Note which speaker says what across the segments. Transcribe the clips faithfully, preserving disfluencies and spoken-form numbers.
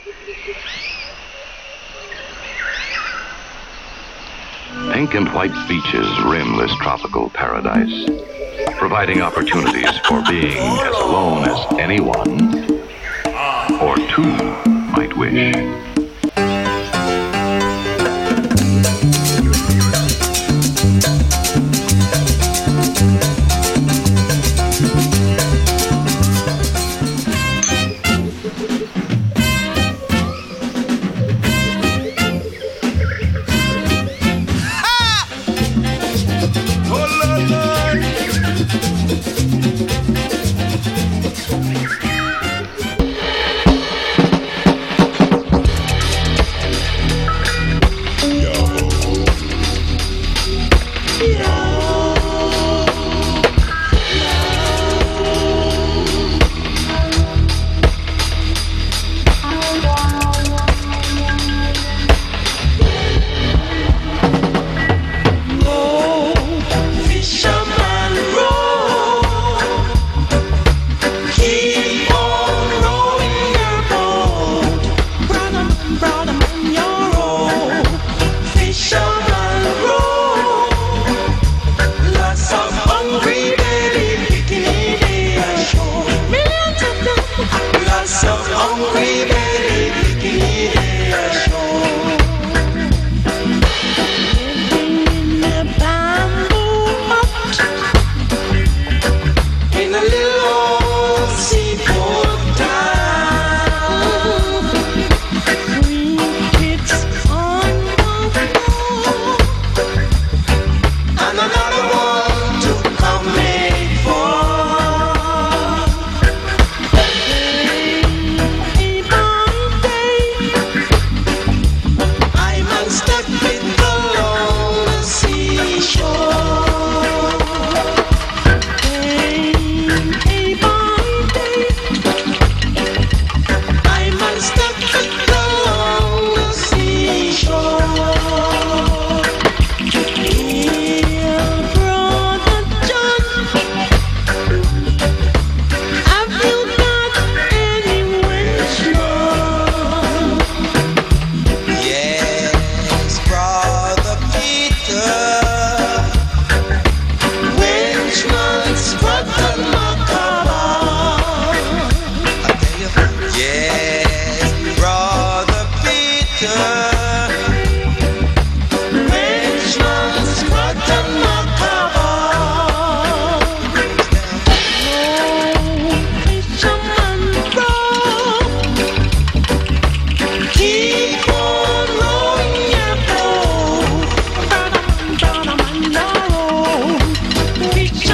Speaker 1: Pink and white beaches rim this tropical paradise, providing opportunities for being as alone as anyone or two might wish.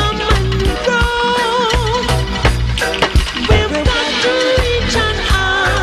Speaker 2: We've got to reach an eye.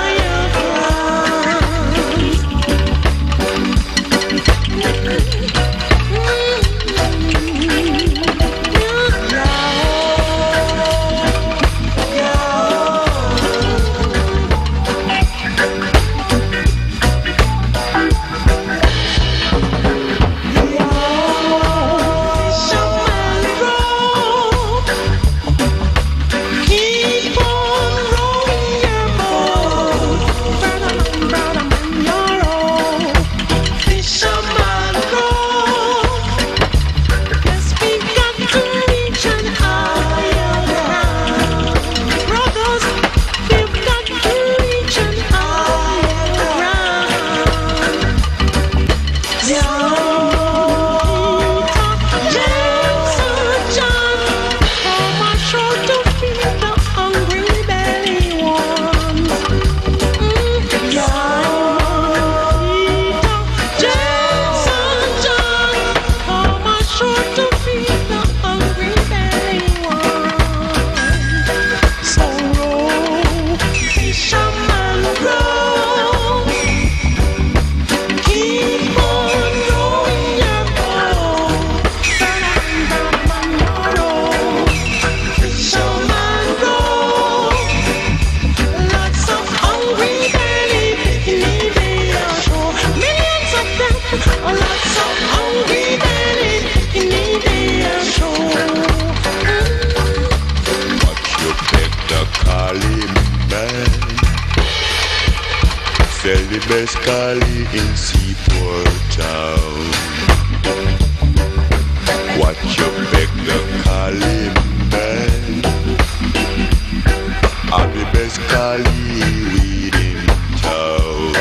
Speaker 2: sell the best collie in Seaport Town. Watch your back, the collie man. I'm the best collie weed in town.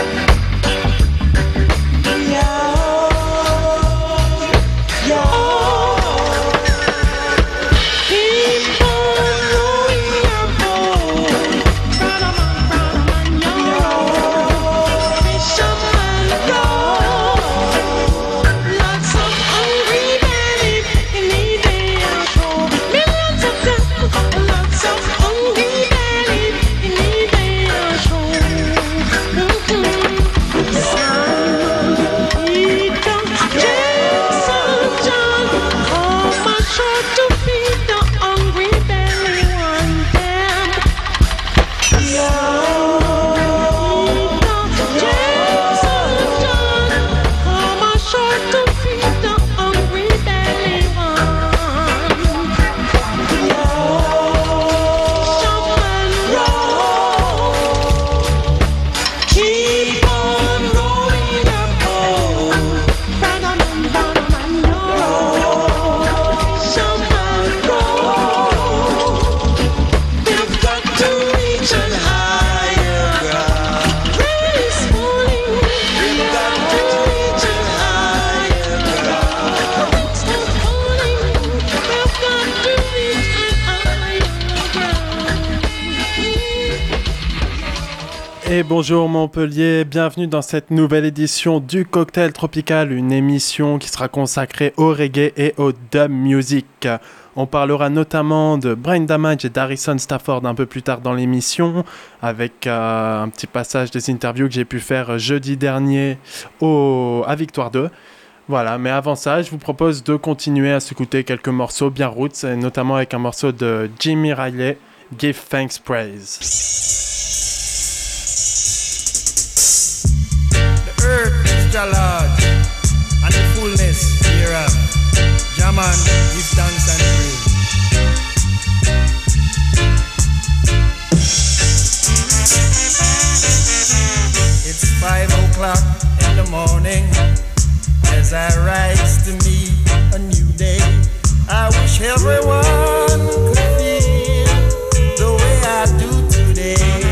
Speaker 3: Et bonjour Montpellier, bienvenue dans cette nouvelle édition du Cocktail Tropical, une émission qui sera consacrée au reggae et au dub music. On parlera notamment de Brain Damage et d'Harrison Stafford un peu plus tard dans l'émission, avec euh, un petit passage des interviews que j'ai pu faire jeudi dernier au, à Victoire deux. Voilà, mais avant ça, je vous propose de continuer à s'écouter quelques morceaux bien roots, et notamment avec un morceau de Jimmy Riley, Give Thanks Praise.
Speaker 4: Earth is the Lord, and the fullness thereof. Jaman, give thanks and praise. It's five o'clock in the morning as I rise to meet a new day. I wish everyone could feel the way I do today.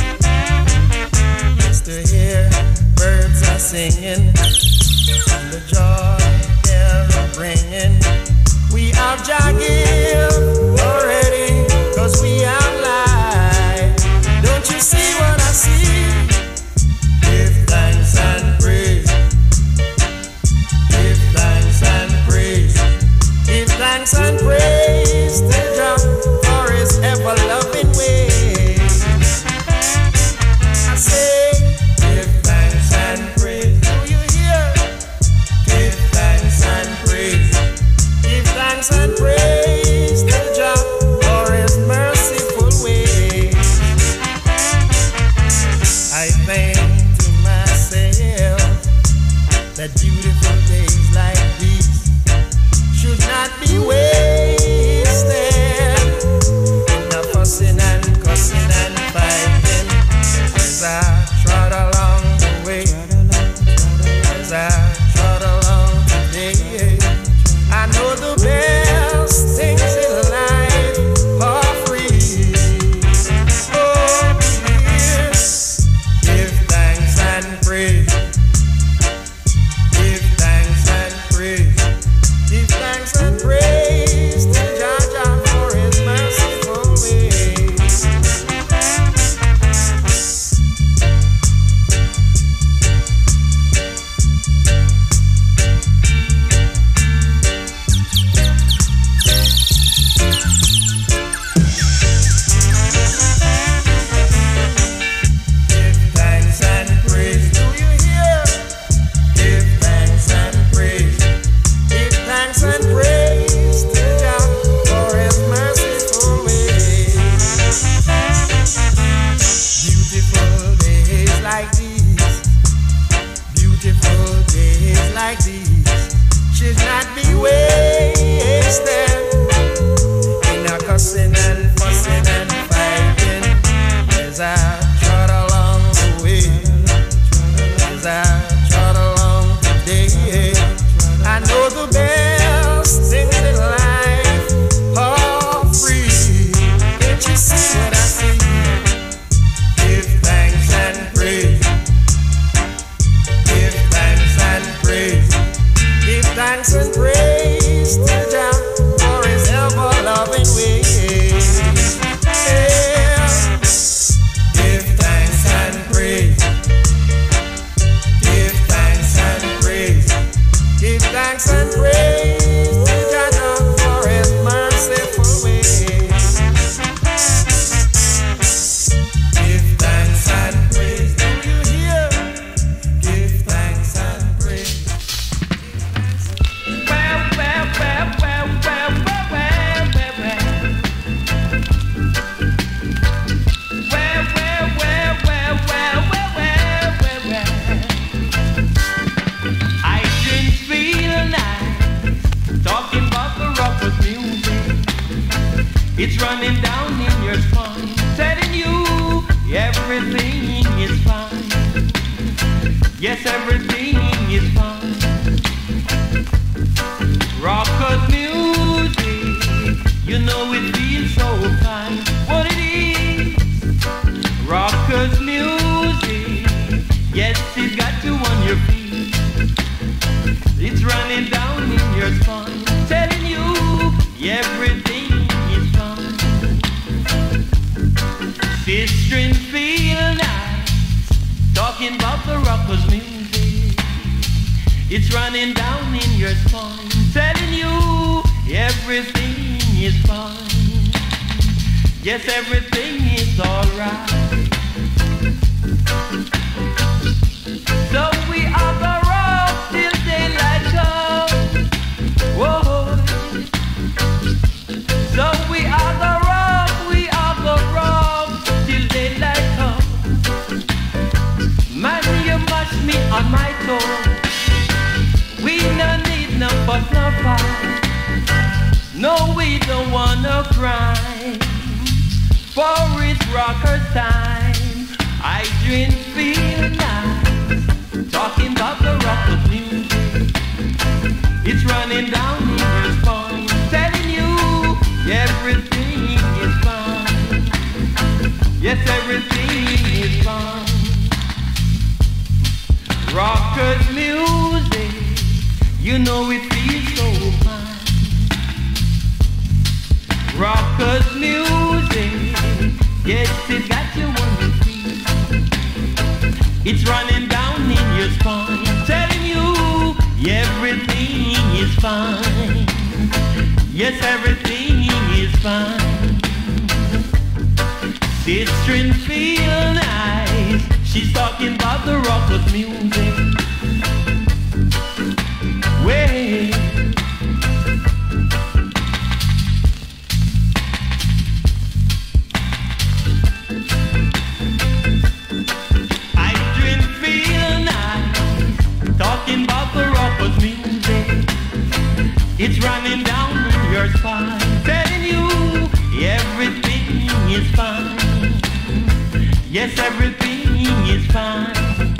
Speaker 4: Just to hear birds are singing and the joy they're bringing. We have Jah-give already, cause we are live. Don't you see what I see? Give thanks and praise. Give thanks and praise. Give thanks and praise to Jah for his ever-loving ways. I say, give thanks and praise. Do you hear? Give thanks and praise. Give thanks and praise to Jah for his merciful ways. I think to myself that beautiful days like these should not be wasted in the fussing and cussing and fighting. As I trot along the way, as I trot along today, I know the best things in life are free. Oh, yes, give thanks and praise. Give thanks and praise. Give thanks and praise to Jah Jah for his merciful ways. Give thanks and praise. Do you hear? Give thanks and praise. Give thanks and praise to Jah for his merciful ways. Beautiful days like these, beautiful days like these should not be wasted in a cussing and fussing and fighting. As I trot along the way,
Speaker 5: everything is fine. Yes, everything is fine. Rockers music, you know it feels so fine. What it is, rockers music, yes, it got you on your feet. It's running down in your spine, telling you everything is fine. Sister and feel nice, talking about the rockers music. It's running down in your spine, telling you everything is fine. Yes, everything is alright. So we are the rock till daylight comes. Whoa. So we are the rock, we are the rock till daylight comes. Man, you mash me on my toe. We no need no but no fight. No, we don't wanna cry. For it's rocker time. I drink feel nice, talking about the rockers music. It's running down in your spine, telling you everything is fine. Yes, everything is fine. Rockers music, you know it feels so fine. Rockers music, yes, it got you on your feet. It's running down in your spine, telling you everything is fine. Yes, everything is fine. Sister and feel nice, she's talking about the rockers music. Way. Talking about the rockers music. It's running down in your spine, telling you everything is fine. Yes, everything is fine.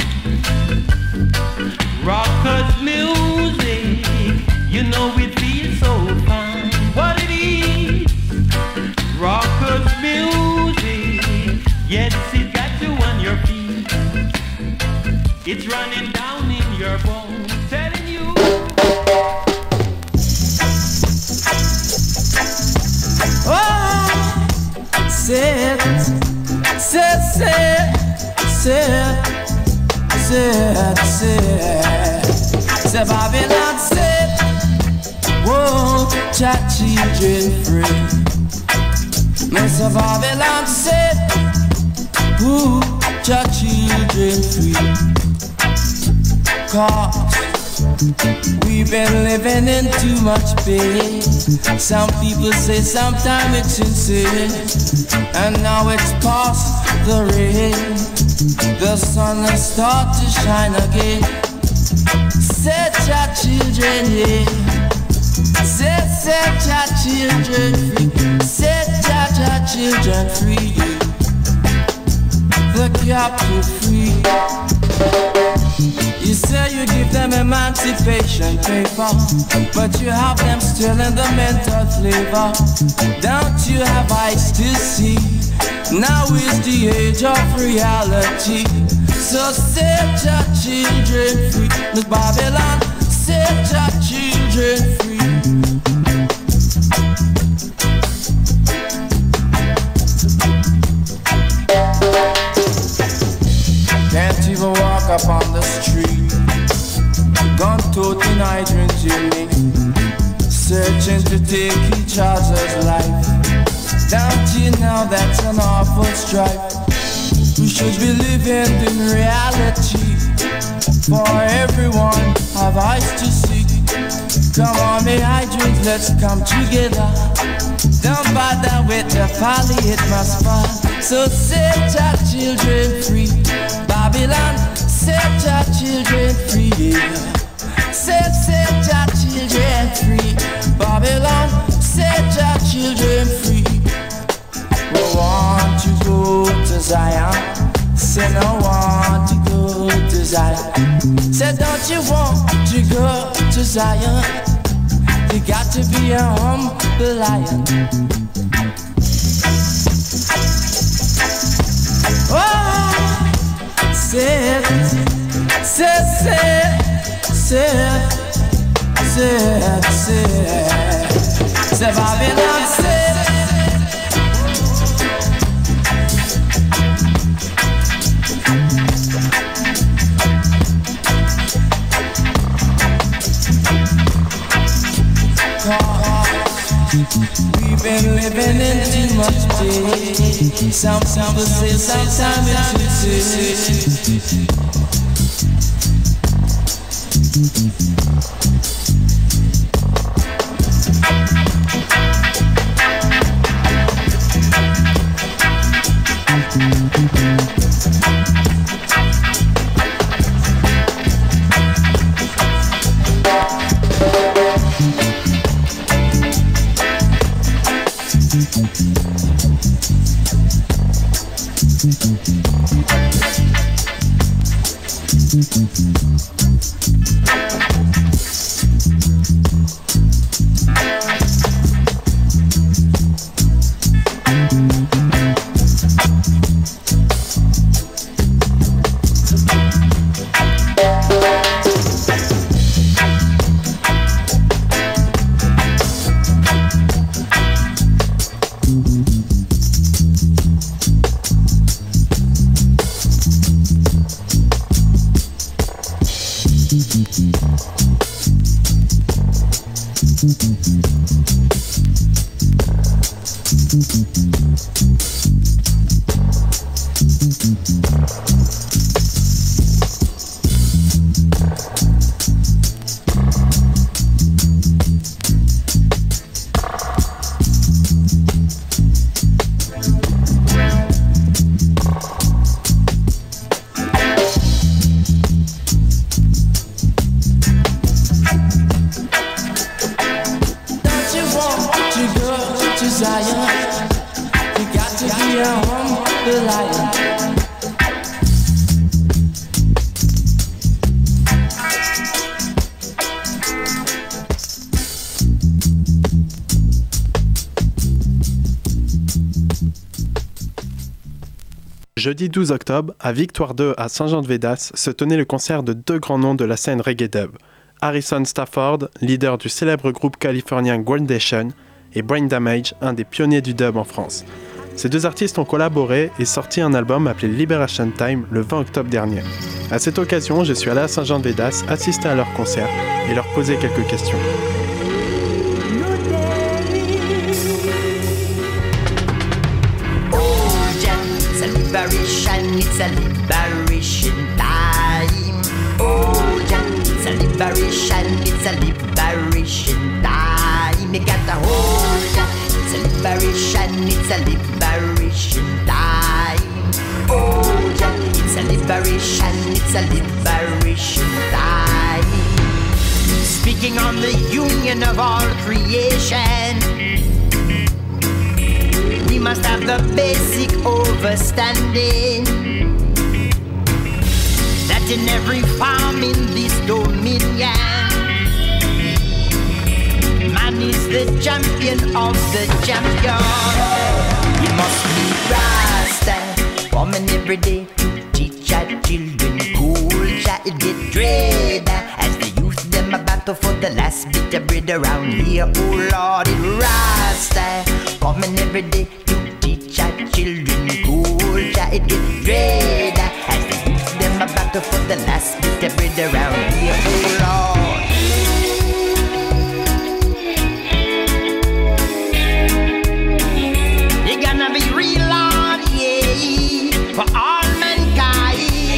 Speaker 5: Rockers music, you know it feels so fine. What it is, rockers music, yes, it got you on your feet. It's running down in your bones, telling you.
Speaker 4: Oh, sit, sit, sit, sit, sit, sit. Say Babylon, sit. Whoa, chat children free. Mister Babylon, sit. Woo, chat children free. Cause we've been living in too much pain. Some people say sometimes it's insane. And now it's past the rain. The sun has started to shine again. Set your children yeah. Set, set your children free. Set your, your children free. The captive free. You say you give them emancipation paper, but you have them still in the mental flavor. Don't you have eyes to see? Now is the age of reality. So set your children free. Look, Babylon, set your children free. Can't even walk up on the street. Gun toting hydrant in me, searching to take each other's life. Don't you know that's an awful strife? We should be living in reality. For everyone have eyes to see. Come on, me hydrant, let's come together. Don't bother with the folly, it must fall. So set your children free. Babylon, set your children free. Set, set your children free. Babylon, set your children free. We want to go to Zion. Said I want to go to Zion. Said don't you want to go to Zion? You got to be a humble lion. Oh, said, said, said, said, said, said, said, Babylon said. We've been living in too much pain. Some people say, sometimes it's too soon.
Speaker 3: Jeudi douze octobre, à Victoire deux à Saint-Jean-de-Védas, se tenait le concert de deux grands noms de la scène reggae dub. Harrison Stafford, leader du célèbre groupe californien Grandation, et Brain Damage, un des pionniers du dub en France. Ces deux artistes ont collaboré et sorti un album appelé Liberation Time le vingt octobre dernier. À cette occasion, je suis allé à Saint-Jean-de-Védas assister à leur concert et leur poser quelques questions.
Speaker 6: Liberation, it's a liberation time. Oh, yeah, it's a liberation, it's a liberation time. You got the whole, yeah, it's a liberation, it's a liberation time. Oh, yeah, it's a liberation, it's a liberation time. Speaking on the union of all creation, we must have the basic understanding that in every farm in this dominion, man is the champion of the champion. We must be Rasta, woman every day to teach our children cool. Child get dread as the youth them a battle for the last bit of bread around here. Oh Lord, it Rasta, woman every day to teach our children cool. Child get dread as the youth them a battle for the last bit of bread around here. Oh Lord. You're gonna be real Lord, yeah, for all mankind.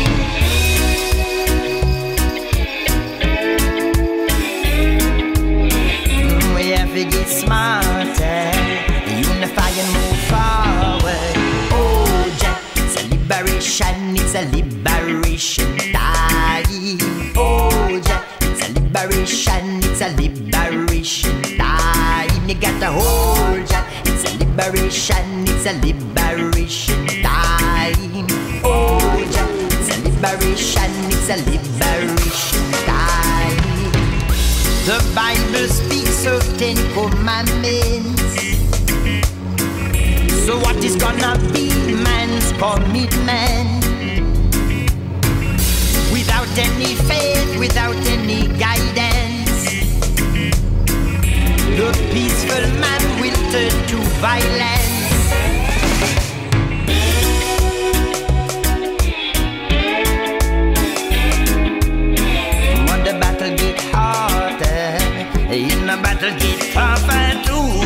Speaker 6: Mm, we have to get smarter, unify and move forward. Oh, Jack, it's a liberation, it's a liberation time. Oh, Jack, it's a liberation, it's a liberation time. You got to hold, Jack, it's a liberation, it's a liberation time. Oh, liberation, it's a liberation time. The Bible speaks of Ten Commandments. So what is gonna be man's commitment? Without any faith, without any guidance, the peaceful man will turn to violence. When the battle get harder, in the battle get tougher too.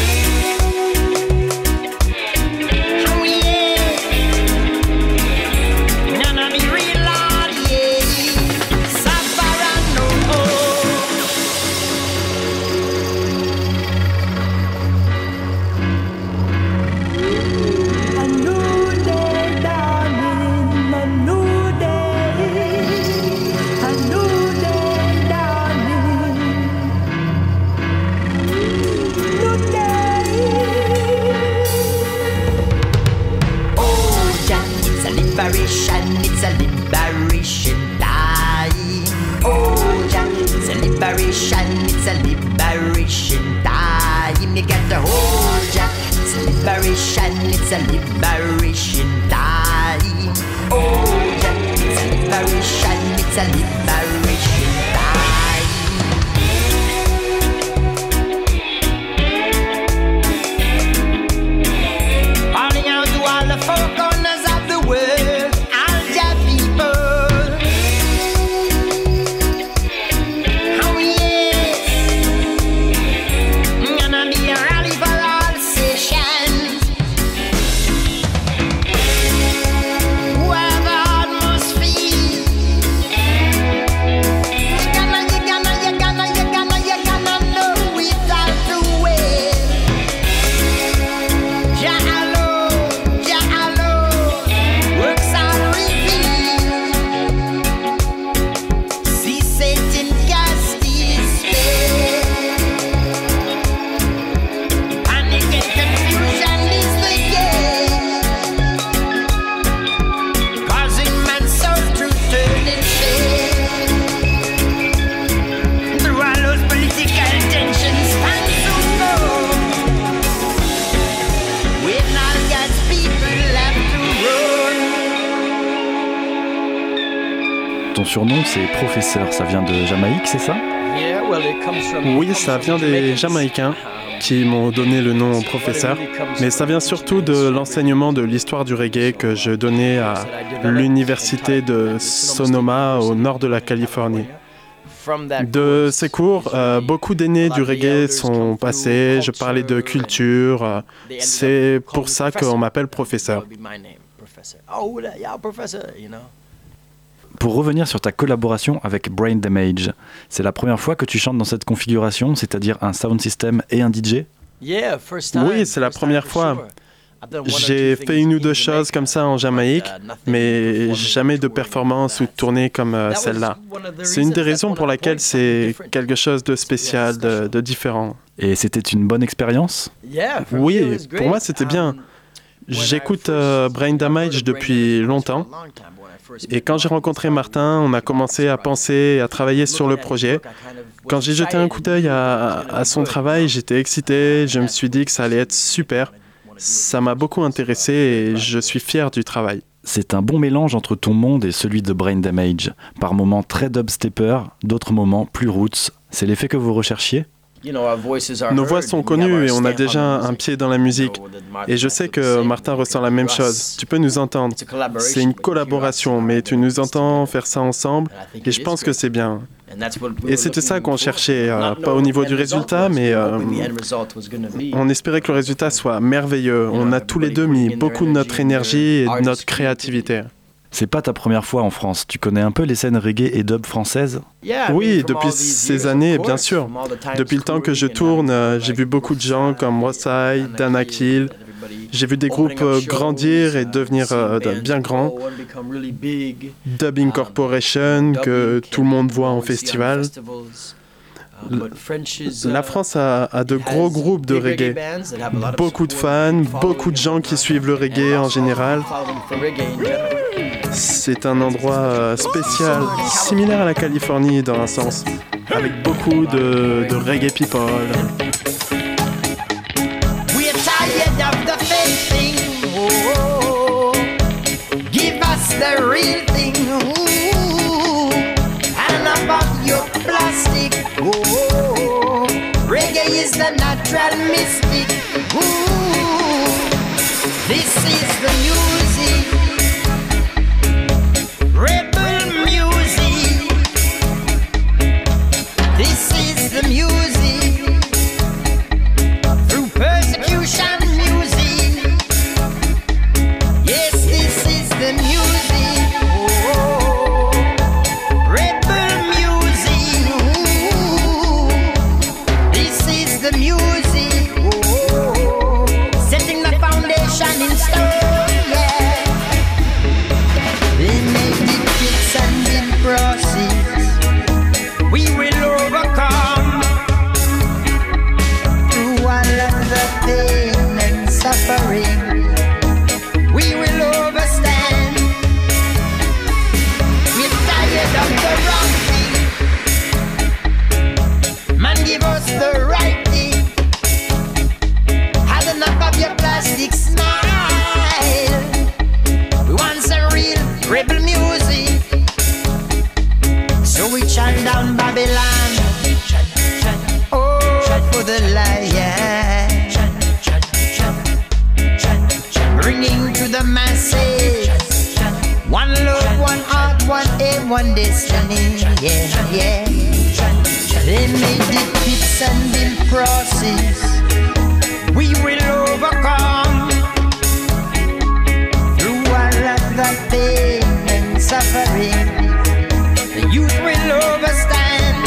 Speaker 6: It's a liberation time. Oh, Jack, it's a liberation, it's a liberation time. You got the whole Jack, it's a liberation, it's a liberation time. Oh, Jack, it's a liberation, it's a liberation time. Calling out to all the four corners of the world.
Speaker 7: Ton surnom, c'est Professeur. Ça vient de Jamaïque, c'est ça?
Speaker 3: Oui, ça vient des Jamaïcains qui m'ont donné le nom Professeur, mais ça vient surtout de l'enseignement de l'histoire du reggae que je donnais à l'université de Sonoma au nord de la Californie. De ces cours, euh, beaucoup d'aînés du reggae sont passés, je parlais de culture, euh, c'est pour ça qu'on m'appelle Professeur.
Speaker 7: Pour revenir sur ta collaboration avec Brain Damage, c'est la première fois que tu chantes dans cette configuration, c'est-à-dire un sound system et un D J?
Speaker 3: Oui, c'est la première fois. J'ai fait une ou deux choses comme ça en Jamaïque, mais jamais de performance ou de tournée comme euh, celle-là. C'est une des raisons pour laquelle c'est quelque chose de spécial, de, de différent.
Speaker 7: Et c'était une bonne expérience?
Speaker 3: Oui, pour moi c'était bien. J'écoute euh, Brain Damage depuis longtemps. Et quand j'ai rencontré Martin, on a commencé à penser et à travailler sur le projet. Quand j'ai jeté un coup d'œil à, à son travail, j'étais excité, je me suis dit que ça allait être super. Ça m'a beaucoup intéressé et je suis fier du travail.
Speaker 7: C'est un bon mélange entre ton monde et celui de Brain Damage. Par moments très dubstepper, d'autres moments plus roots. C'est l'effet que vous recherchiez?
Speaker 3: Nos voix sont connues et on a déjà un pied dans la musique. Et je sais que Martin ressent la même chose. Tu peux nous entendre. C'est une collaboration, mais tu nous entends faire ça ensemble et je pense que c'est bien. Et c'était ça qu'on cherchait, euh, pas au niveau du résultat, mais euh, on espérait que le résultat soit merveilleux. On a tous les deux mis beaucoup de notre énergie et de notre créativité.
Speaker 7: C'est pas ta première fois en France. Tu connais un peu les scènes reggae et dub françaises?
Speaker 3: Oui, depuis ces années, bien sûr. Depuis le temps que je tourne, euh, j'ai vu beaucoup de gens comme Rothside, Dan Akil. J'ai vu des groupes euh, grandir et devenir euh, bien grands. Dubbing Corporation, que tout le monde voit en festival. La France a, a de gros groupes de reggae. Beaucoup de fans, beaucoup de gens qui suivent le reggae en général. C'est un endroit euh, spécial, similaire à la Californie dans un sens, avec beaucoup de, de reggae people.
Speaker 6: We're tired of the fake thing. Oh, give us the real thing. Ooh, and about your plastic. Oh, reggae is the natural mystic. Ooh, this is the music. Rebel music. This is the music. Through persecution music. Yes, this is the music. Oh, rebel music. Ooh, this is the music. Oh, setting the foundation in stone. Yeah, they make the kids and in process. We will overcome through all of the pain and suffering. We will overstand. We're tired of the wrong thing. Man, give us the right thing. Had enough of your plastic smile. We want some real rebel music. So we chant down Babylon. Oh, for the lion. Bringing to the masses one love, one heart, one aim, one destiny. Yeah, yeah. They made it pits and build process. We will overcome through all of the pain and suffering. The youth will overstand.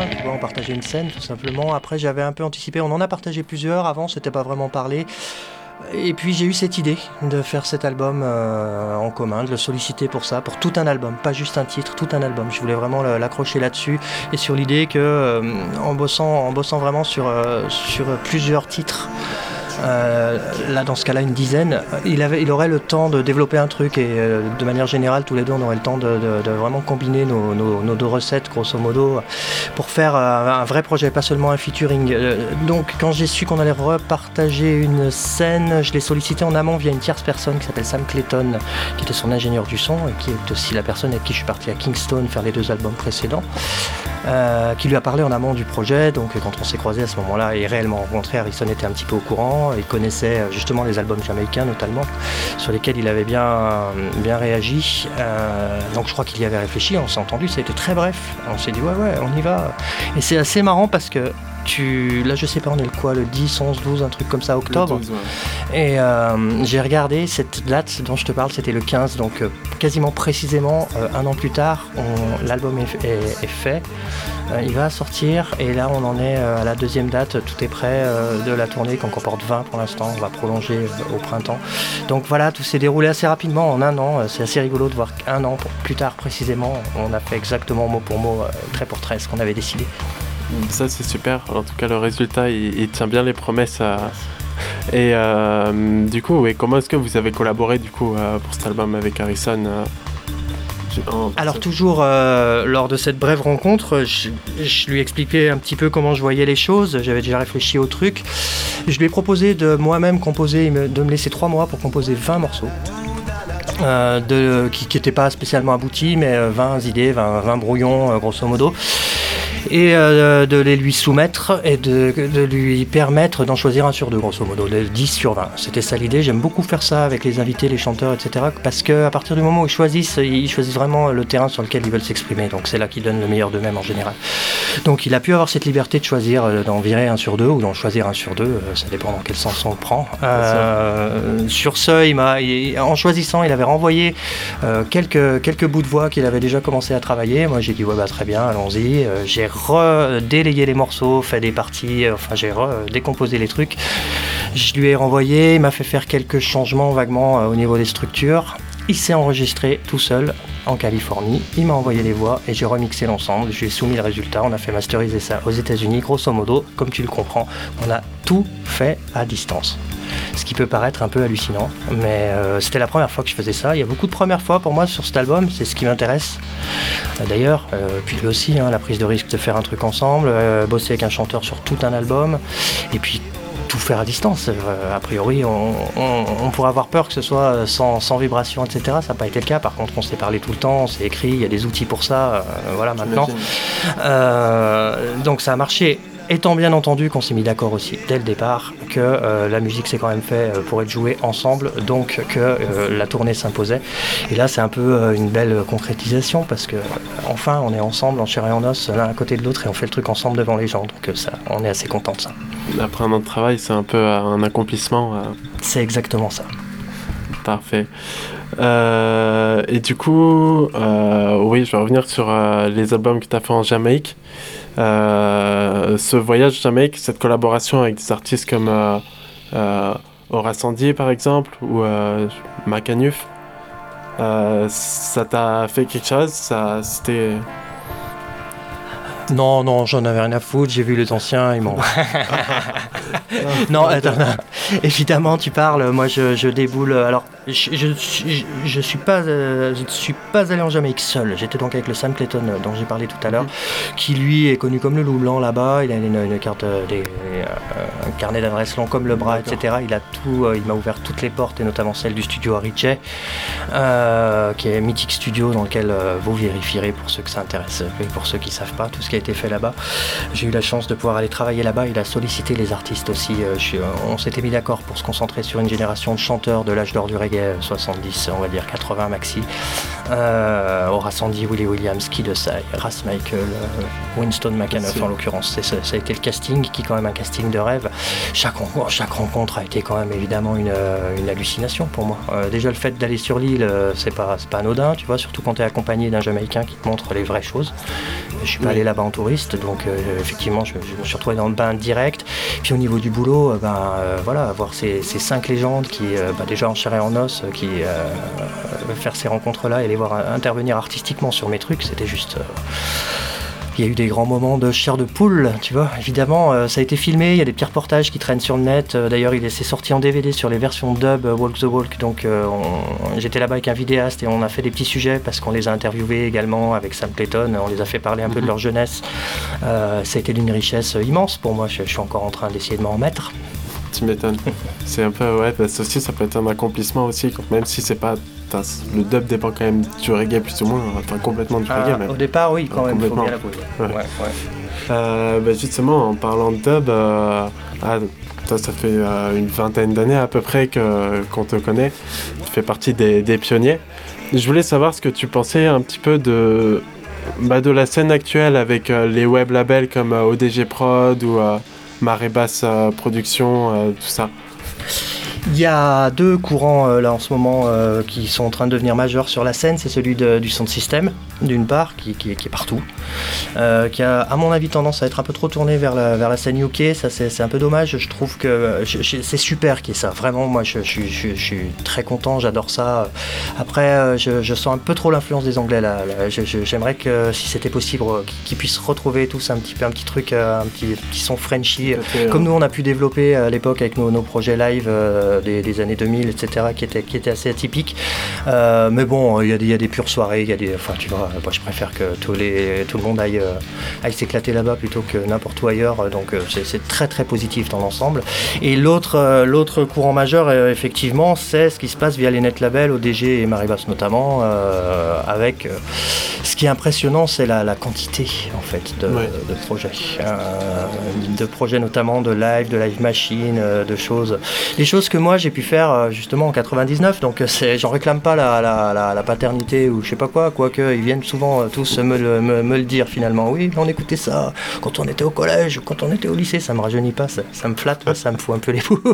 Speaker 8: Une scène tout simplement. Après j'avais un peu anticipé, on en a partagé plusieurs avant, c'était pas vraiment parlé. Et puis j'ai eu cette idée de faire cet album euh, en commun, de le solliciter pour ça, pour tout un album, pas juste un titre, tout un album. Je voulais vraiment l'accrocher là-dessus et sur l'idée que euh, en bossant, en bossant vraiment sur, euh, sur plusieurs titres, Euh, là dans ce cas-là une dizaine, il, avait, il aurait le temps de développer un truc et euh, de manière générale tous les deux on aurait le temps de, de, de vraiment combiner nos, nos, nos deux recettes grosso modo pour faire euh, un vrai projet, pas seulement un featuring. Euh, donc quand j'ai su qu'on allait repartager une scène, je l'ai sollicité en amont via une tierce personne qui s'appelle Sam Clayton, qui était son ingénieur du son et qui est aussi la personne avec qui je suis parti à Kingston faire les deux albums précédents, euh, qui lui a parlé en amont du projet. Donc quand on s'est croisés à ce moment-là et réellement rencontré, Harrison était un petit peu au courant. Il connaissait justement les albums jamaïcains notamment, sur lesquels il avait bien, bien réagi. Euh, donc je crois qu'il y avait réfléchi, on s'est entendu, ça a été très bref. On s'est dit ouais ouais on y va. Et c'est assez marrant parce que tu... là je sais pas on est le quoi, le dix, onze, douze, un truc comme ça, octobre.
Speaker 3: douze, ouais.
Speaker 8: Et euh, j'ai regardé cette date dont je te parle, c'était le quinze, donc euh, quasiment précisément euh, un an plus tard, on... l'album est, est, est fait. Euh, il va sortir et là on en est euh, à la deuxième date, tout est prêt euh, de la tournée qu'on comporte vingt pour l'instant, on va prolonger euh, au printemps. Donc voilà, tout s'est déroulé assez rapidement en un an, c'est assez rigolo de voir qu'un an plus tard précisément, on a fait exactement mot pour mot, euh, trait pour trait ce qu'on avait décidé.
Speaker 3: Ça c'est super, en tout cas le résultat il, il tient bien les promesses. À... Et euh, du coup, oui, comment est-ce que vous avez collaboré du coup euh, pour cet album avec Harrison euh...
Speaker 8: Alors toujours euh, lors de cette brève rencontre, je, je lui expliquais un petit peu comment je voyais les choses, j'avais déjà réfléchi au truc. Je lui ai proposé de moi-même composer, de me laisser trois mois pour composer vingt morceaux. Euh, de, qui n'étaient pas spécialement aboutis, mais vingt idées, vingt, vingt brouillons euh, grosso modo. Et euh, de les lui soumettre et de, de lui permettre d'en choisir un sur deux, grosso modo, de dix sur vingt. C'était ça l'idée. J'aime beaucoup faire ça avec les invités, les chanteurs, et cetera. Parce qu'à partir du moment où ils choisissent, ils choisissent vraiment le terrain sur lequel ils veulent s'exprimer. Donc c'est là qu'ils donnent le meilleur d'eux-mêmes en général. Donc il a pu avoir cette liberté de choisir, euh, d'en virer un sur deux ou d'en choisir un sur deux. Euh, ça dépend dans quel sens on le prend. Euh, sur ce, il m'a, il, en choisissant, il avait renvoyé euh, quelques, quelques bouts de voix qu'il avait déjà commencé à travailler. Moi j'ai dit ouais bah très bien, allons-y. Euh, j'ai redélayé les morceaux, fait des parties, euh, enfin j'ai décomposé les trucs. Je lui ai renvoyé, il m'a fait faire quelques changements vaguement euh, au niveau des structures. Il s'est enregistré tout seul en Californie, il m'a envoyé les voix et j'ai remixé l'ensemble, je lui ai soumis le résultat, on a fait masteriser ça aux États-Unis, grosso modo, comme tu le comprends, on a tout fait à distance. Ce qui peut paraître un peu hallucinant, mais euh, c'était la première fois que je faisais ça. Il y a beaucoup de premières fois pour moi sur cet album, c'est ce qui m'intéresse. Euh, d'ailleurs, euh, puis lui aussi, hein, la prise de risque de faire un truc ensemble, euh, bosser avec un chanteur sur tout un album, et puis tout faire à distance. Euh, a priori, on, on, on pourrait avoir peur que ce soit sans, sans vibration, et cetera. Ça n'a pas été le cas. Par contre, on s'est parlé tout le temps, on s'est écrit, il y a des outils pour ça. Euh, voilà, maintenant. Euh, donc ça a marché. Étant bien entendu qu'on s'est mis d'accord aussi dès le départ que euh, la musique s'est quand même fait euh, pour être jouée ensemble, donc que euh, la tournée s'imposait. Et là c'est un peu euh, une belle concrétisation parce que euh, enfin on est ensemble en chair et en os l'un à côté de l'autre et on fait le truc ensemble devant les gens, donc euh, ça, on est assez content de ça.
Speaker 3: Après un an de travail, c'est un peu euh, un accomplissement. Euh...
Speaker 8: C'est exactement ça.
Speaker 3: Parfait. Euh, et du coup, euh, oui, je vais revenir sur euh, les albums que tu as fait en Jamaïque. Euh, ce voyage Jamaïque, cette collaboration avec des artistes comme euh, euh, Aura Sandier par exemple ou euh, Macanuf, euh, ça t'a fait quelque chose? Ça, c'était...
Speaker 8: Non, non, j'en avais rien à foutre, j'ai vu les anciens, ils m'ont... non, attends, non. Évidemment, tu parles, moi je, je déboule, alors je, je, je, je suis pas, euh, je suis pas allé en Jamaïque seul, j'étais donc avec le Sam Clayton euh, dont j'ai parlé tout à l'heure, qui lui est connu comme le loup blanc là-bas, il a une, une carte, euh, des, euh, un carnet d'adresses long comme le bras, et cetera. Il a tout, euh, il m'a ouvert toutes les portes, et notamment celle du studio Ariche, euh, qui est Mythic Studio, dans lequel euh, vous vérifierez pour ceux que ça intéresse, et pour ceux qui savent pas, tout ce qui a été fait là-bas. J'ai eu la chance de pouvoir aller travailler là-bas, il a sollicité les artistes aussi, euh, je, on s'était mis d'accord pour se concentrer sur une génération de chanteurs de l'âge d'or du reggae, soixante-dix, on va dire quatre-vingts maxi. Euh, Aura Sandy, Willie Williams, Kid Desai, Ras Michael, euh, Winston McAnuff en l'occurrence. C'est, ça, ça a été le casting qui est quand même un casting casting de rêve. Chaque, chaque rencontre a été quand même évidemment une, une hallucination pour moi. Euh, déjà le fait d'aller sur l'île, c'est pas, c'est pas anodin, tu vois, surtout quand tu es accompagné d'un Jamaïcain qui te montre les vraies choses. Je suis pas oui. allé là-bas en touriste, donc euh, effectivement je, je me suis retrouvé dans le bain direct. Puis au niveau du boulot, euh, ben, euh, voilà, avoir ces, ces cinq légendes qui, euh, ben, déjà en chair et en os, qui euh, euh, faire ces rencontres-là et les voir intervenir artistiquement sur mes trucs, c'était juste... Euh, Il y a eu des grands moments de chair de poule, tu vois. Évidemment, euh, ça a été filmé, il y a des petits reportages qui traînent sur le net. Euh, d'ailleurs, il s'est sorti en D V D sur les versions dub euh, Walk the Walk. Donc, euh, on, j'étais là-bas avec un vidéaste et on a fait des petits sujets parce qu'on les a interviewés également avec Sam Clayton. On les a fait parler un peu de leur jeunesse. Euh, ça a été d'une richesse immense pour moi. Je, je suis encore en train d'essayer de m'en remettre.
Speaker 3: Tu m'étonnes. C'est un peu, ouais, parce que aussi, ça peut être un accomplissement aussi, même si c'est pas. Le dub dépend quand même du reggae plus ou moins, enfin complètement du reggae
Speaker 8: ah,
Speaker 3: même.
Speaker 8: Au départ, oui, quand
Speaker 3: ouais,
Speaker 8: même, il faut bien l'avouer.
Speaker 3: Ouais.
Speaker 8: Ouais, ouais.
Speaker 3: Euh, bah justement, en parlant de dub, euh, ah, toi, ça fait euh, une vingtaine d'années à peu près que, qu'on te connaît. Tu fais partie des, des pionniers. Je voulais savoir ce que tu pensais un petit peu de, bah, de la scène actuelle avec euh, les web labels comme euh, O D G Prod ou euh, Marée Basse euh, Production, euh, tout ça.
Speaker 8: Il y a deux courants euh, là en ce moment euh, qui sont en train de devenir majeurs sur la scène. C'est celui de, du sound system, d'une part, qui, qui, qui est partout, euh, qui a à mon avis tendance à être un peu trop tourné vers la, vers la scène U K. Ça c'est, c'est un peu dommage. Je trouve que je, je, c'est super qu'il y ait ça. Vraiment, moi je, je, je, je suis très content, j'adore ça. Après, je, je sens un peu trop l'influence des Anglais là. là. Je, je, j'aimerais que si c'était possible, qu'ils puissent retrouver tous un petit peu un petit truc, un petit, petit son Frenchy, fait, comme hein. nous on a pu développer à l'époque avec nos, nos projets live. Euh, Des, des années deux mille, et cetera, qui étaient, qui étaient assez atypiques. Euh, mais bon, il y, y a des pures soirées, il y a des, enfin, tu vois, moi, je préfère que tous les, tout le monde aille, euh, aille s'éclater là-bas plutôt que n'importe où ailleurs. Donc, euh, c'est, c'est très, très positif dans l'ensemble. Et l'autre, euh, l'autre courant majeur, euh, effectivement, c'est ce qui se passe via les net labels, O D G et Marée Basse notamment, euh, avec... Euh, ce qui est impressionnant, c'est la, la quantité, en fait, de, ouais. de, de projets. Euh, de projets notamment de live, de live machine, euh, de choses... Des choses que moi, j'ai pu faire justement en quatre-vingt-dix-neuf, donc c'est, j'en réclame pas la, la, la, la paternité ou je sais pas quoi, quoique ils viennent souvent tous me le, me, me le dire finalement. Oui, on écoutait ça quand on était au collège ou quand on était au lycée, ça me rajeunit pas, ça, ça me flatte, ça me fout un peu les boules.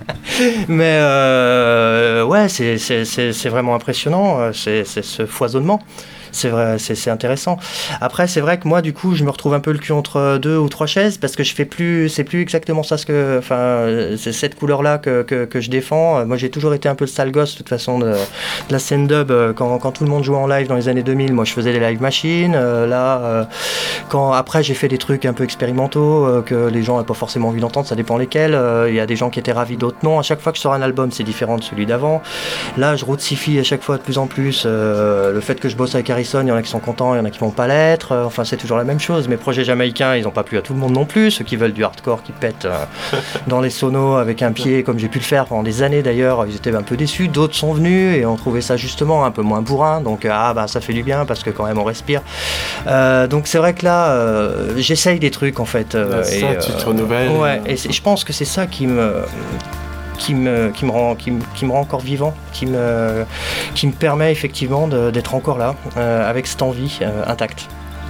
Speaker 8: Mais euh, ouais, c'est, c'est, c'est, c'est vraiment impressionnant, c'est, c'est ce foisonnement. C'est vrai, c'est, c'est intéressant. Après, c'est vrai que moi, du coup, je me retrouve un peu le cul entre deux ou trois chaises parce que je fais plus, c'est plus exactement ça ce que, enfin, c'est cette couleur-là que, que, que je défends. Moi, j'ai toujours été un peu le sale gosse, de toute façon, de, de la scène dub. Quand, quand tout le monde jouait en live dans les années deux mille, moi, je faisais des live machines. Euh, là, euh, quand après, j'ai fait des trucs un peu expérimentaux euh, que les gens n'avaient pas forcément envie d'entendre. Ça dépend lesquels. Il euh, y a des gens qui étaient ravis, d'autres non. À chaque fois que je sors un album, c'est différent de celui d'avant. Là, je route-sifie à chaque fois de plus en plus. Euh, le fait que je bosse avec Harry, il y en a qui sont contents, il y en a qui vont pas l'être, enfin c'est toujours la même chose. Mes projets jamaïcains, ils n'ont pas plu à tout le monde non plus, ceux qui veulent du hardcore qui pètent euh, dans les sonos avec un pied comme j'ai pu le faire pendant des années d'ailleurs, ils étaient un peu déçus. D'autres sont venus et ont trouvé ça justement un peu moins bourrin, donc ah bah ça fait du bien parce que quand même on respire. Euh, donc c'est vrai que là euh, j'essaye des trucs en fait. Euh,
Speaker 3: ça,
Speaker 8: et,
Speaker 3: tu
Speaker 8: euh,
Speaker 3: te renouvelles.
Speaker 8: Ouais, et je pense que c'est ça qui me Qui me, qui, me rend, qui, me, qui me rend encore vivant, qui me, qui me permet effectivement de, d'être encore là, euh, avec cette envie euh, intacte.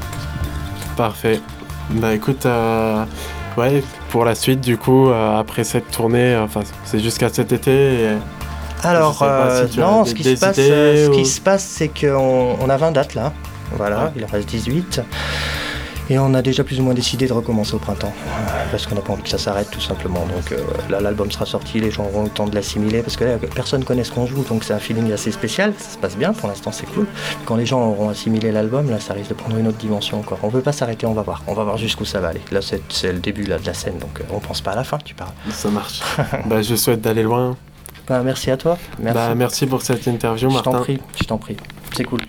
Speaker 3: Parfait. Bah écoute, euh, ouais, pour la suite du coup, euh, après cette tournée, enfin c'est jusqu'à cet été. Et...
Speaker 8: Alors, euh, si non, ce, qui se, passe, euh,
Speaker 3: ou...
Speaker 8: ce qui se passe, c'est qu'on on a vingt dates là, voilà, ouais. Il en reste dix-huit. Et on a déjà plus ou moins décidé de recommencer au printemps, parce qu'on n'a pas envie que ça s'arrête tout simplement. Donc euh, là, l'album sera sorti, les gens auront le temps de l'assimiler, parce que là, personne ne connaît ce qu'on joue, donc c'est un feeling assez spécial, ça se passe bien, pour l'instant c'est cool. Quand les gens auront assimilé l'album, là, ça risque de prendre une autre dimension encore. On ne veut pas s'arrêter, on va voir, on va voir jusqu'où ça va aller. Là, c'est, c'est le début là, de la scène, donc euh, on pense pas à la fin, tu parles.
Speaker 3: Ça marche. Bah, je souhaite d'aller loin.
Speaker 8: Bah, merci à toi. Merci.
Speaker 3: Bah, merci pour cette interview, Martin.
Speaker 8: Je t'en prie, je t'en prie, c'est cool.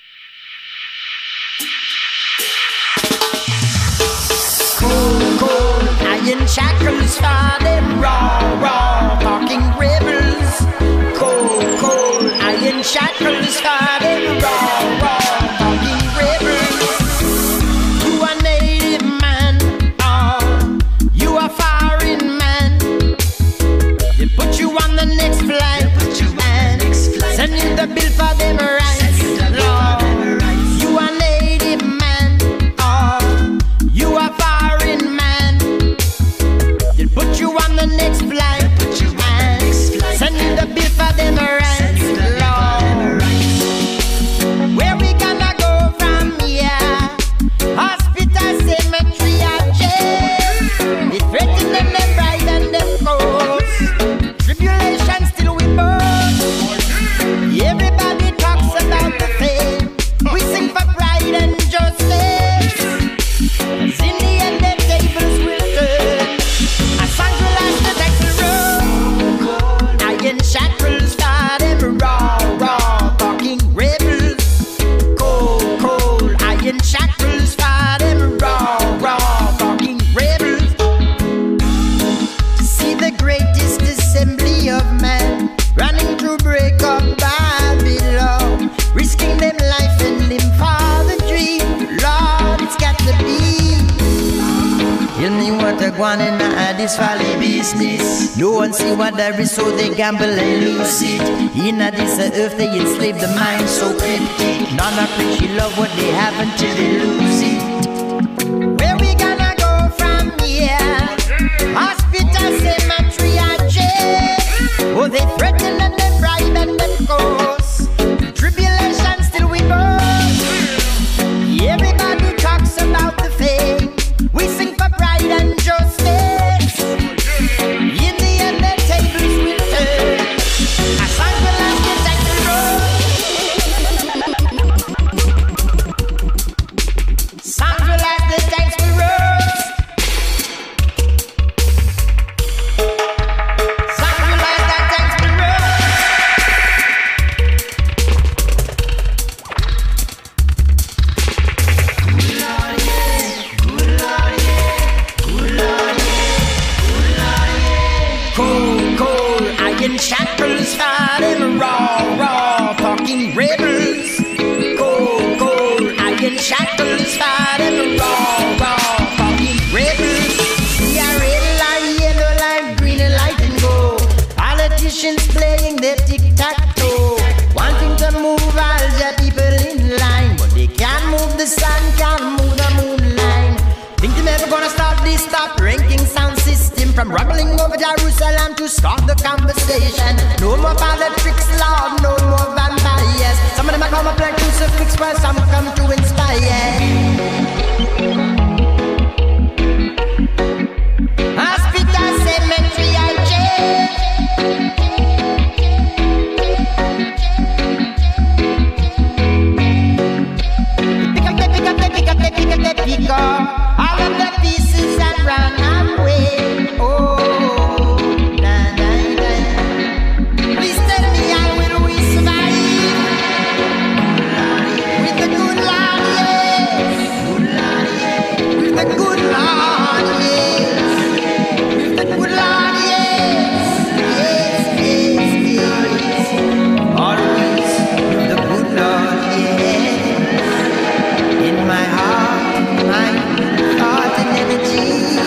Speaker 6: Iron shackles for them raw, raw, talking rebels. Cold, cold, iron shackles for them raw, raw, talking rebels. You a native man, oh, you a foreign man. They put you on the next flight, and send you the bill for them rights. one in uh, this valley business. No one see what there is, so they gamble and lose it. In uh, this uh, earth, they enslave the mind so cryptic. None appreciate love what they have until they lose it. Where we gonna go from here? Hospital, cemetery, and jail. Oh, they threaten and they bribe and they cause tribulation still we burn. Everybody talks about the fame. We sing for pride and justice. In the end, the tables will turn. A song will last the time we run. Songs will last the times we run. Songs will last the times we run. Cold, cold, iron shackles, fighting raw, raw, talking rebels. Cold, cold, iron shackles, fighting raw, raw, talking rebels. We are red light, yellow light, green light and gold. Politicians playing their tic-tac-toe, wanting to move all the people in line, but they can't move the sun, can't move the moon line. Think they're never gonna stop this stop ranking sound system from rumbling over Jerusalem to start the conversation. No more politics, Lord, no more vampires. Some of them are come up like crucifix, while some come to inspire. Hospital, cemetery, and jail. Pick up, they pick up, they pick up, they pick up, they pick up all of the pieces and run away. Oh, na na na. Please tell me how will we survive with the good Lord, yes. With the good Lord, yes. With the good Lord, yes. Yes, yes, yes. Always with the good Lord, yes. In my heart, my heart and energy.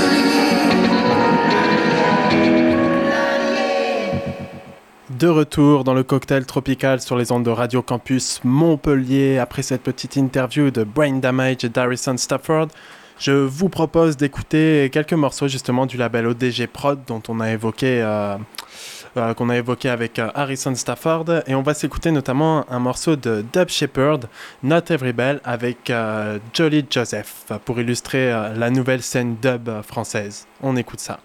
Speaker 3: De retour dans le cocktail tropical sur les ondes de Radio Campus Montpellier. Après cette petite interview de Brain Damage et d'Harrison Stafford, je vous propose d'écouter quelques morceaux justement du label O D G Prod dont on a évoqué, euh, euh, qu'on a évoqué avec euh, Harrison Stafford, et on va s'écouter notamment un morceau de Dub Shepherd, Not Every Bell, avec euh, Jolly Joseph pour illustrer euh, la nouvelle scène dub euh, française. On écoute ça.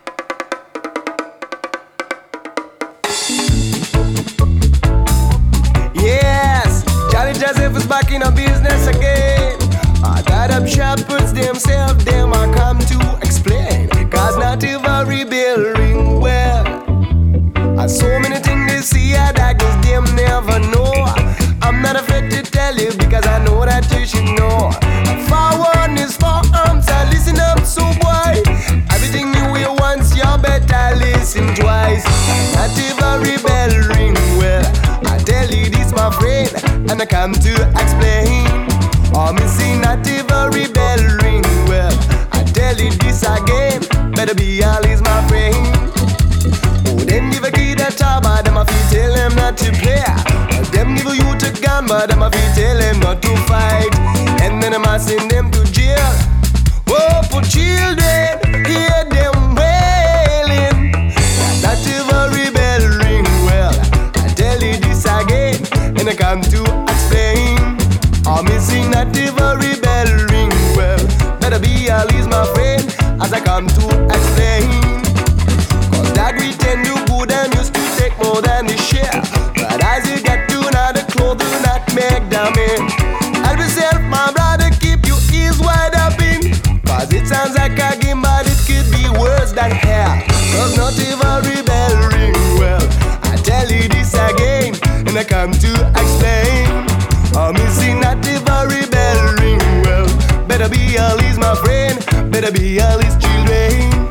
Speaker 9: Yes, Jolly Joseph is back in a business again. Uh, that up shepherds themselves, them I come to explain. Cause not every bell ring well. Uh, so many things they see, I diagnose them never know. I'm not afraid to tell you because I know that you should know. For one is for arms, I listen up, so boy. Everything you hear once, you better listen twice. Not every bell ring well. I tell you this, my friend, and I come to explain. Oh, me see not every bell ring well. I tell you this again, better be always my friend. Oh, them give a kid a job, but them a feel tell them not to play. Or them give a youth a gun, but them a feel tell them not to fight. And then them a send them to jail. Oh, for children, hear them wailing. Not every bell ring well. I tell you this again, and I come to explain. I'm missing not every bell ring well. Better be at least my friend as I come to explain. Cause that we tend to good and used to take more than the share. But as you get to now, the clothes do not make damage. Help yourself, my brother, keep your ears wide open. Cause it sounds like a game, but it could be worse than hell. Cause not every bell ring well. I tell you this again, and I come to explain. I'm missing not every bell ring well. Better be at least my friend, better be at least children.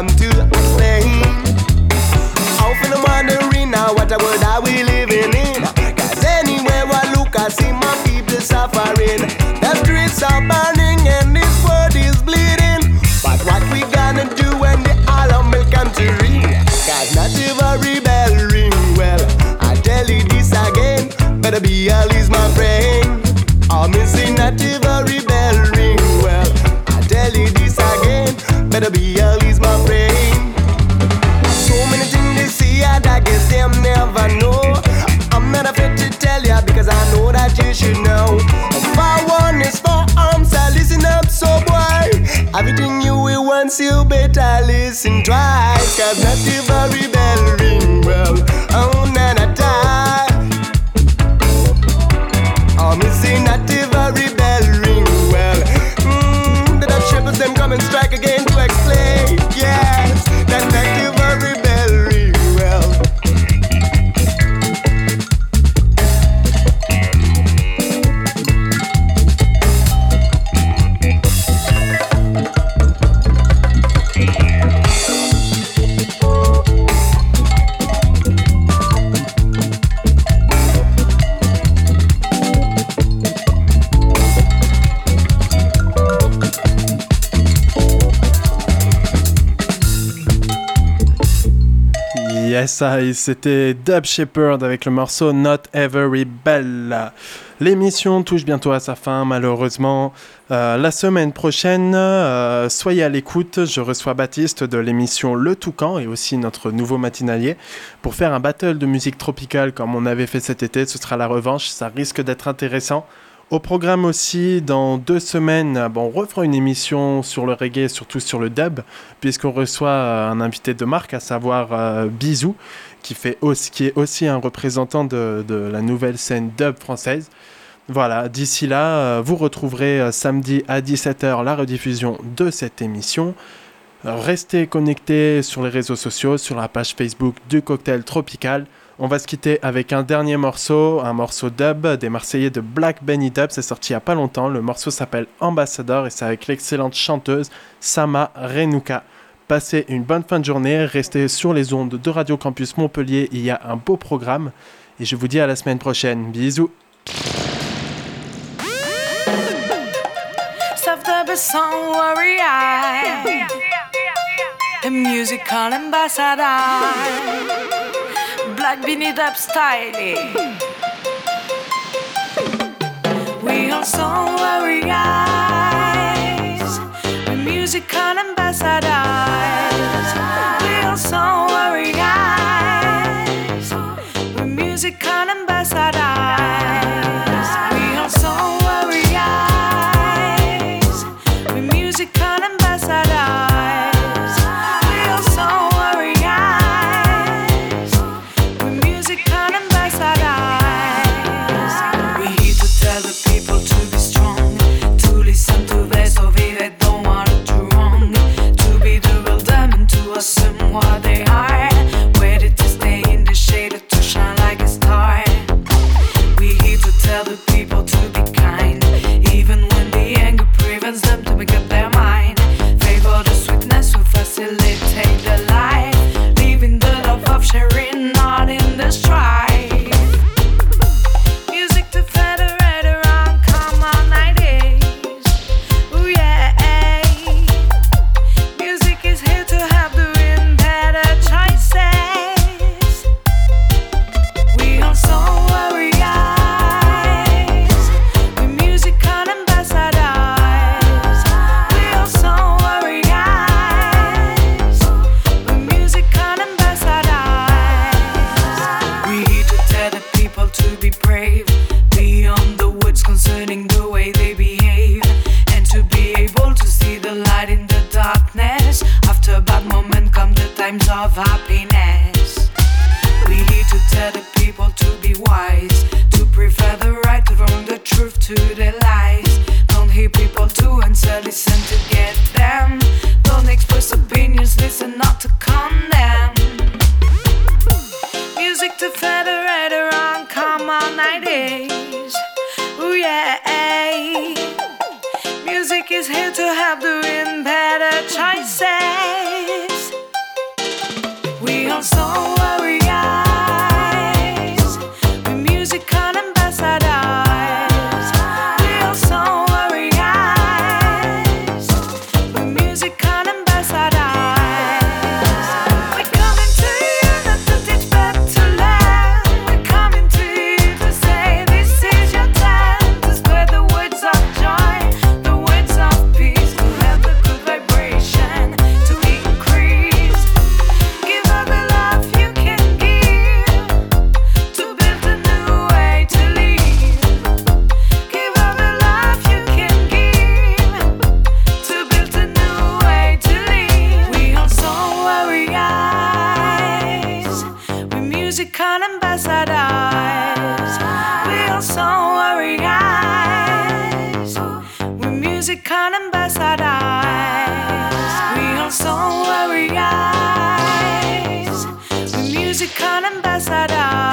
Speaker 9: come to explain. Often I'm wondering now what a world are we living in. Cause anywhere I look I see my people suffering. The streets are burning and this world is bleeding. But what we gonna do when the alarm will come to ring? Cause not every bell ring. Well, I tell you this again, better be at least my friend. I'm missing not every bell ring. Well, I tell you this again, better be at least my friend. So many things they see, I guess them never know. I'm not afraid to tell ya because I know that you should know. For one is for arms, so listen up, so boy. Everything you will want, you better listen twice. Cause not every bell ring, well, oh na na na. I'm missing not every bell ring, well. Mmm, the Dutch shepherds them come and strike again to explain. Yes, that not every bell ring, well.
Speaker 3: Yes, I, c'était Dub Shepherd avec le morceau Not Every Bell. L'émission touche bientôt à sa fin, malheureusement. Euh, la semaine prochaine, euh, soyez à l'écoute, je reçois Baptiste de l'émission Le Toucan et aussi notre nouveau matinalier pour faire un battle de musique tropicale comme on avait fait cet été. Ce sera la revanche, ça risque d'être intéressant. Au programme aussi, dans deux semaines, bon, on refera une émission sur le reggae, surtout sur le dub, puisqu'on reçoit un invité de marque, à savoir euh, Bisou, qui, fait aussi, qui est aussi un représentant de, de la nouvelle scène dub française. Voilà, d'ici là, euh, vous retrouverez euh, samedi à dix-sept heures la rediffusion de cette émission. Euh, restez connectés sur les réseaux sociaux, sur la page Facebook du Cocktail Tropical. On va se quitter avec un dernier morceau, un morceau dub des Marseillais de Black Benny Dub. C'est sorti il n'y a pas longtemps. Le morceau s'appelle Ambassador et c'est avec l'excellente chanteuse Sama Renuka. Passez une bonne fin de journée. Restez sur les ondes de Radio Campus Montpellier. Il y a un beau programme. Et je vous dis à la semaine prochaine. Bisous.
Speaker 10: Black Benny Dub style. We all saw our eyes, the musical ambassadors. We all saw our eyes, the musical ambassadors. We all saw our eyes, the musical ambassadors. We all saw our eyes, musical ambassadors. We're here to tell the people to be strong, to listen to best of it, they don't want to do wrong, to be the real diamond, to assume what they are, ready to stay in the shade or to shine like a star. We're here to tell the people to be kind, even when the anger prevents them to make up their mind. Favor the sweetness to facilitate the life, living the love of sharing, not in the strife. Music to federate around common ideas. Ooh yeah. Music is here to help doing better choices. We all saw our eyes, we musical ambassadors. We all saw our eyes, we musical ambassadors. We're here to tell the people to be brave, beyond the words concerning the way they behave, and to be able to see the light in the darkness. After a bad moment come the times of happiness. We're here to tell the people to be wise, to prefer the right from the truth to the lies. Don't hear people to answer, listen to get them. Don't express opinions, listen not to condemn. Music to federate around common ideas. Ooh yeah. Music is here to help doing better choices. Musical ambassadors, we are so warriors. We musical ambassadors.